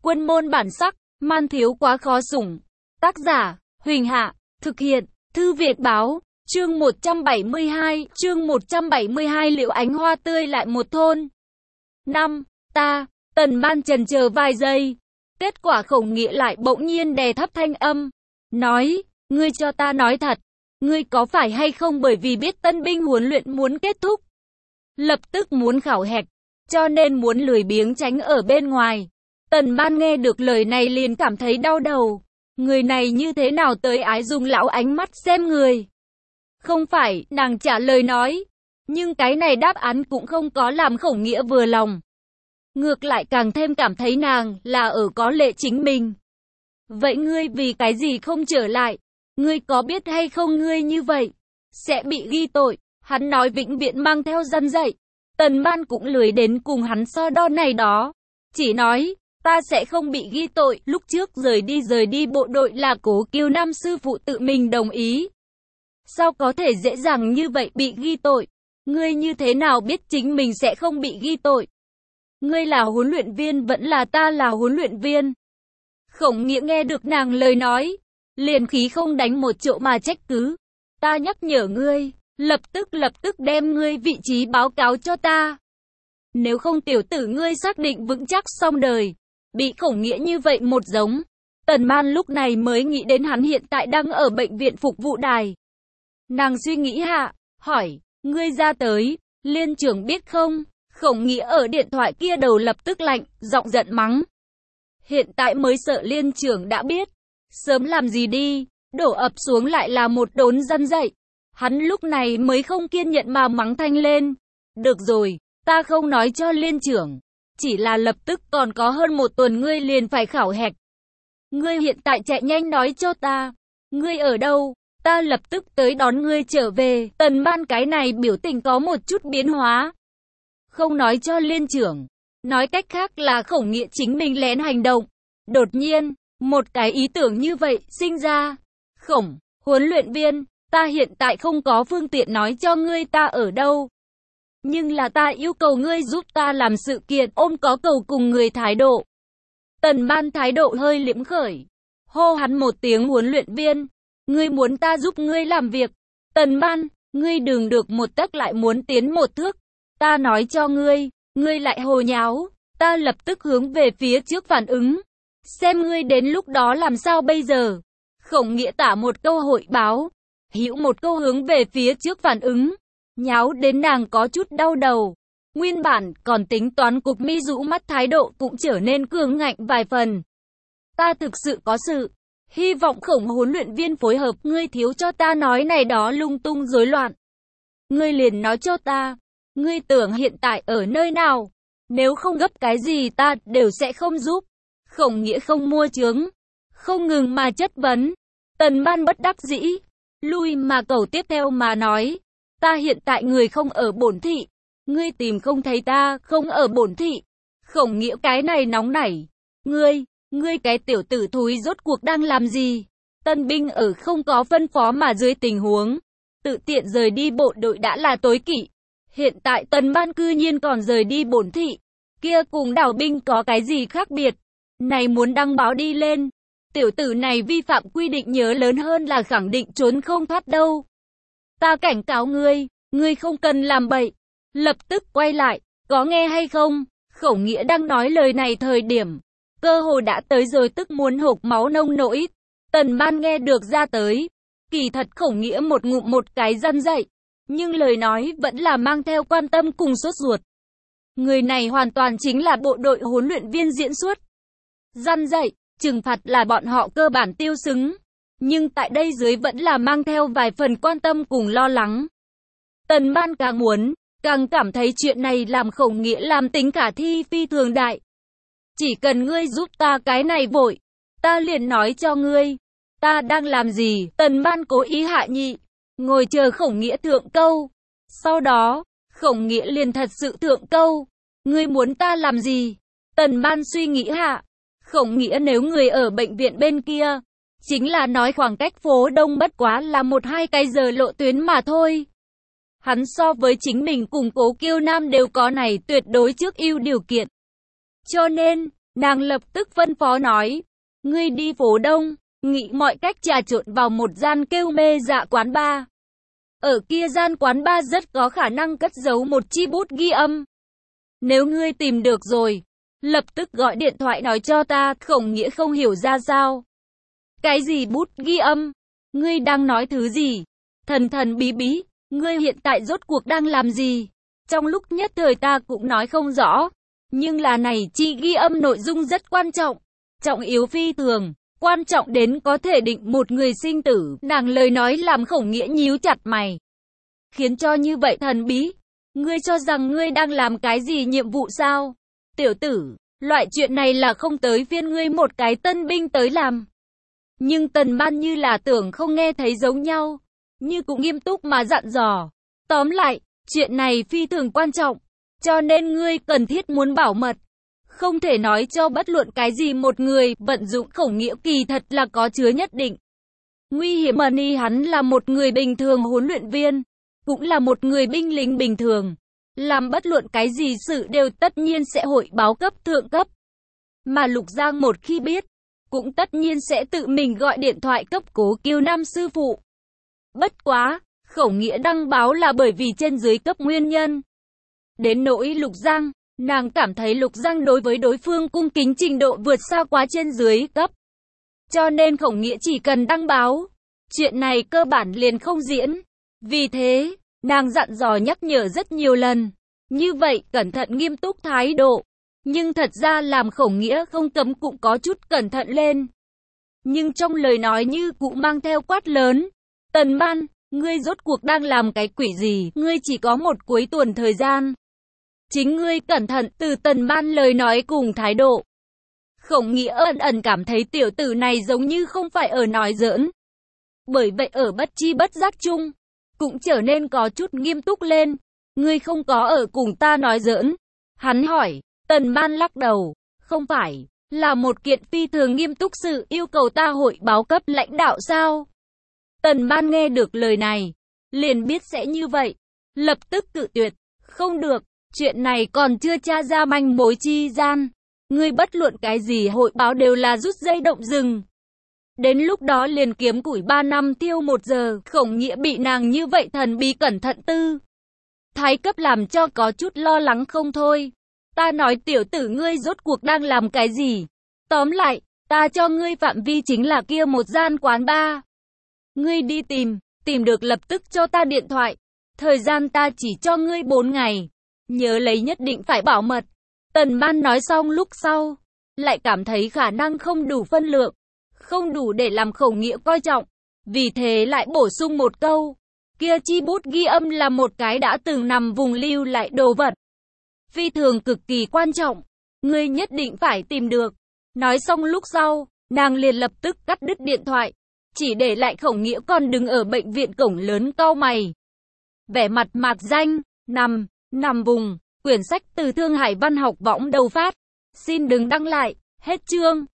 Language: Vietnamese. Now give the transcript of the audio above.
Quân môn bản sắc, man thiếu quá khó sủng. Tác giả, Huỳnh Hạ, thực hiện, Thư Việt Báo, chương 172, liệu ánh hoa tươi lại một thôn. 5. Tần Ban chần chờ vài giây. Kết quả Khổng Nghĩa lại bỗng nhiên đè thấp thanh âm. Nói, ngươi cho ta nói thật. Ngươi có phải hay không bởi vì biết tân binh huấn luyện muốn kết thúc, lập tức muốn khảo hạch, cho nên muốn lười biếng tránh ở bên ngoài. Tần Ban nghe được lời này liền cảm thấy đau đầu. Người này như thế nào tới ái dùng lão ánh mắt xem người. Không phải, nàng trả lời nói. Nhưng cái này đáp án cũng không có làm Khổng Nghĩa vừa lòng. Ngược lại càng thêm cảm thấy nàng là ở có lệ chính mình. Vậy ngươi vì cái gì không trở lại? Ngươi có biết hay không ngươi như vậy sẽ bị ghi tội. Hắn nói vĩnh viễn mang theo răn dạy. Tần Ban cũng lười đến cùng hắn so đo này đó. Chỉ nói, ta sẽ không bị ghi tội. Lúc trước rời đi bộ đội là Cố Kiêu Nam sư phụ tự mình đồng ý. Sao có thể dễ dàng như vậy bị ghi tội? Ngươi như thế nào biết chính mình sẽ không bị ghi tội? Ngươi là huấn luyện viên vẫn là ta là huấn luyện viên? Khổng Nghĩa nghe được nàng lời nói, liền khí không đánh một chỗ mà trách cứ. Ta nhắc nhở ngươi, lập tức đem ngươi vị trí báo cáo cho ta. Nếu không tiểu tử ngươi xác định vững chắc xong đời. Bị Khổng Nghĩa như vậy một giống. Tần Ban lúc này mới nghĩ đến hắn hiện tại đang ở bệnh viện phục vụ đài. Nàng suy nghĩ hạ, hỏi, ngươi ra tới, liên trưởng biết không? Khổng Nghĩa ở điện thoại kia đầu lập tức lạnh, giọng giận mắng. Hiện tại mới sợ liên trưởng đã biết. Sớm làm gì đi, đổ ập xuống lại là một đốn răn dạy. Hắn lúc này mới không kiên nhẫn mà mắng thanh lên. Được rồi, ta không nói cho liên trưởng. Chỉ là lập tức còn có hơn một tuần ngươi liền phải khảo hạch. Ngươi hiện tại chạy nhanh nói cho ta. Ngươi ở đâu? Ta lập tức tới đón ngươi trở về. Tần Ban cái này biểu tình có một chút biến hóa. Không nói cho liên trưởng. Nói cách khác là Khổng Nghĩa chính mình lén hành động. Đột nhiên, một cái ý tưởng như vậy sinh ra. Huấn luyện viên, ta hiện tại không có phương tiện nói cho ngươi ta ở đâu. Nhưng là ta yêu cầu ngươi giúp ta làm sự kiện ôm có cầu cùng người thái độ. Tần Ban thái độ hơi liễm khởi. Hô hắn một tiếng huấn luyện viên. Ngươi muốn ta giúp ngươi làm việc. Tần Ban, ngươi đừng được một tấc lại muốn tiến một thước. Ta nói cho ngươi, ngươi lại hồ nháo. Ta lập tức hướng về phía trước phản ứng. Xem ngươi đến lúc đó làm sao bây giờ. Khổng Nghĩa tả một câu hội báo. Hữu một câu hướng về phía trước phản ứng. Nháo đến nàng có chút đau đầu. Nguyên bản còn tính toán cục mi rũ mắt thái độ cũng trở nên cường ngạnh vài phần. Ta thực sự có sự. Hy vọng Khổng huấn luyện viên phối hợp. Ngươi thiếu cho ta nói này đó lung tung rối loạn. Ngươi liền nói cho ta. Ngươi tưởng hiện tại ở nơi nào? Nếu không gấp cái gì ta đều sẽ không giúp. Khổng Nghĩa không mua chướng. Không ngừng mà chất vấn. Tần Ban bất đắc dĩ. Lui mà cầu tiếp theo mà nói. Ta hiện tại người không ở bổn thị. Ngươi tìm không thấy ta, không ở bổn thị. Khổng Nghĩa cái này nóng nảy. Ngươi cái tiểu tử thúi rốt cuộc đang làm gì? Tân binh ở không có phân phó mà dưới tình huống tự tiện rời đi bộ đội đã là tối kỵ. Hiện tại Tần Ban cư nhiên còn rời đi bổn thị. Kia cùng đảo binh có cái gì khác biệt? Này muốn đăng báo đi lên. Tiểu tử này vi phạm quy định nhớ lớn hơn là khẳng định trốn không thoát đâu. Ta cảnh cáo ngươi không cần làm bậy. Lập tức quay lại, có nghe hay không? Khổng Nghĩa đang nói lời này thời điểm. Cơ hồ đã tới rồi tức muốn hộc máu nông nỗi. Tần Ban nghe được ra tới. Kỳ thật Khổng Nghĩa một ngụm một cái răn dạy. Nhưng lời nói vẫn là mang theo quan tâm cùng sốt ruột. Người này hoàn toàn chính là bộ đội huấn luyện viên diễn xuất. Răn dạy, trừng phạt là bọn họ cơ bản tiêu xứng. Nhưng tại đây dưới vẫn là mang theo vài phần quan tâm cùng lo lắng. Tần Ban càng muốn, càng cảm thấy chuyện này làm Khổng Nghĩa làm tính khả thi phi thường đại. Chỉ cần ngươi giúp ta cái này vội, ta liền nói cho ngươi. Ta đang làm gì? Tần Ban cố ý hạ nhị, ngồi chờ Khổng Nghĩa thượng câu. Sau đó, Khổng Nghĩa liền thật sự thượng câu. Ngươi muốn ta làm gì? Tần Ban suy nghĩ hạ. Khổng Nghĩa nếu người ở bệnh viện bên kia, chính là nói khoảng cách phố Đông bất quá là 1-2 cái giờ lộ tuyến mà thôi. Hắn so với chính mình cùng Cố Kiêu Nam đều có này tuyệt đối trước ưu điều kiện. Cho nên, Nàng lập tức phân phó nói, ngươi đi phố Đông, nghĩ mọi cách trà trộn vào một gian kêu mê dạ quán bar. Ở kia gian quán bar rất có khả năng cất giấu một chi bút ghi âm. Nếu ngươi tìm được rồi, lập tức gọi điện thoại nói cho ta. Khổng Nghĩa không hiểu ra sao. Cái gì bút ghi âm? Ngươi đang nói thứ gì? Thần thần bí bí, ngươi hiện tại rốt cuộc đang làm gì? Trong lúc nhất thời ta cũng nói không rõ. Nhưng là này chi ghi âm nội dung rất quan trọng. Trọng yếu phi thường. Quan trọng đến có thể định một người sinh tử. Nàng lời nói làm Khổng Nghĩa nhíu chặt mày. Khiến cho như vậy thần bí. Ngươi cho rằng ngươi đang làm cái gì nhiệm vụ sao? Tiểu tử, loại chuyện này là không tới phiên ngươi một cái tân binh tới làm. Nhưng Tần Ban như là tưởng không nghe thấy giống nhau. Như cũng nghiêm túc mà dặn dò. Tóm lại, chuyện này phi thường quan trọng. Cho nên ngươi cần thiết muốn bảo mật. Không thể nói cho bất luận cái gì một người. Vận dụng Khổng Nghĩa kỳ thật là có chứa nhất định nguy hiểm. Money hắn là một người bình thường huấn luyện viên. Cũng là một người binh lính bình thường. Làm bất luận cái gì sự đều tất nhiên sẽ hội báo cấp thượng cấp. Mà Lục Giang một khi biết, cũng tất nhiên sẽ tự mình gọi điện thoại cấp Cố Kiêu Nam sư phụ. Bất quá, Khổng Nghĩa đăng báo là bởi vì trên dưới cấp nguyên nhân. Đến nỗi Lục Giang, nàng cảm thấy Lục Giang đối với đối phương cung kính trình độ vượt xa quá trên dưới cấp. Cho nên Khổng Nghĩa chỉ cần đăng báo, chuyện này cơ bản liền không diễn. Vì thế, nàng dặn dò nhắc nhở rất nhiều lần. Như vậy, cẩn thận nghiêm túc thái độ. Nhưng thật ra làm Khổng Nghĩa không cấm cũng có chút cẩn thận lên. Nhưng trong lời nói như cũng mang theo quát lớn. Tần Ban, ngươi rốt cuộc đang làm cái quỷ gì? Ngươi chỉ có một cuối tuần thời gian. Chính ngươi cẩn thận. Từ Tần Ban lời nói cùng thái độ, Khổng Nghĩa ẩn ẩn cảm thấy tiểu tử này giống như không phải ở nói giỡn. Bởi vậy ở bất chi bất giác chung, cũng trở nên có chút nghiêm túc lên. Ngươi không có ở cùng ta nói giỡn. Hắn hỏi. Tần Ban lắc đầu. Không phải, là một kiện phi thường nghiêm túc sự yêu cầu ta hội báo cấp lãnh đạo sao? Tần Ban nghe được lời này, liền biết sẽ như vậy. Lập tức cự tuyệt. Không được, chuyện này còn chưa tra ra manh mối chi gian. Ngươi bất luận cái gì hội báo đều là rút dây động rừng. Đến lúc đó liền kiếm củi 3 năm tiêu 1 giờ. Khổng Nghĩa bị nàng như vậy thần bí cẩn thận tư thái cấp làm cho có chút lo lắng không thôi. Ta nói tiểu tử ngươi rốt cuộc đang làm cái gì? Tóm lại, ta cho ngươi phạm vi chính là kia một gian quán bar. Ngươi đi tìm được lập tức cho ta điện thoại. Thời gian ta chỉ cho ngươi 4 ngày. Nhớ lấy nhất định phải bảo mật. Tần Ban nói xong lúc sau, lại cảm thấy khả năng không đủ phân lượng. Không đủ để làm Khổng Nghĩa coi trọng. Vì thế lại bổ sung một câu. Kia chi bút ghi âm là một cái đã từng nằm vùng lưu lại đồ vật. Phi thường cực kỳ quan trọng. Ngươi nhất định phải tìm được. Nói xong lúc sau, nàng liền lập tức cắt đứt điện thoại. Chỉ để lại Khổng Nghĩa còn đứng ở bệnh viện cổng lớn cau mày. Vẻ mặt mạc danh, nằm vùng. Quyển sách từ Thương Hải Văn học võng đầu phát. Xin đừng đăng lại. Hết chương.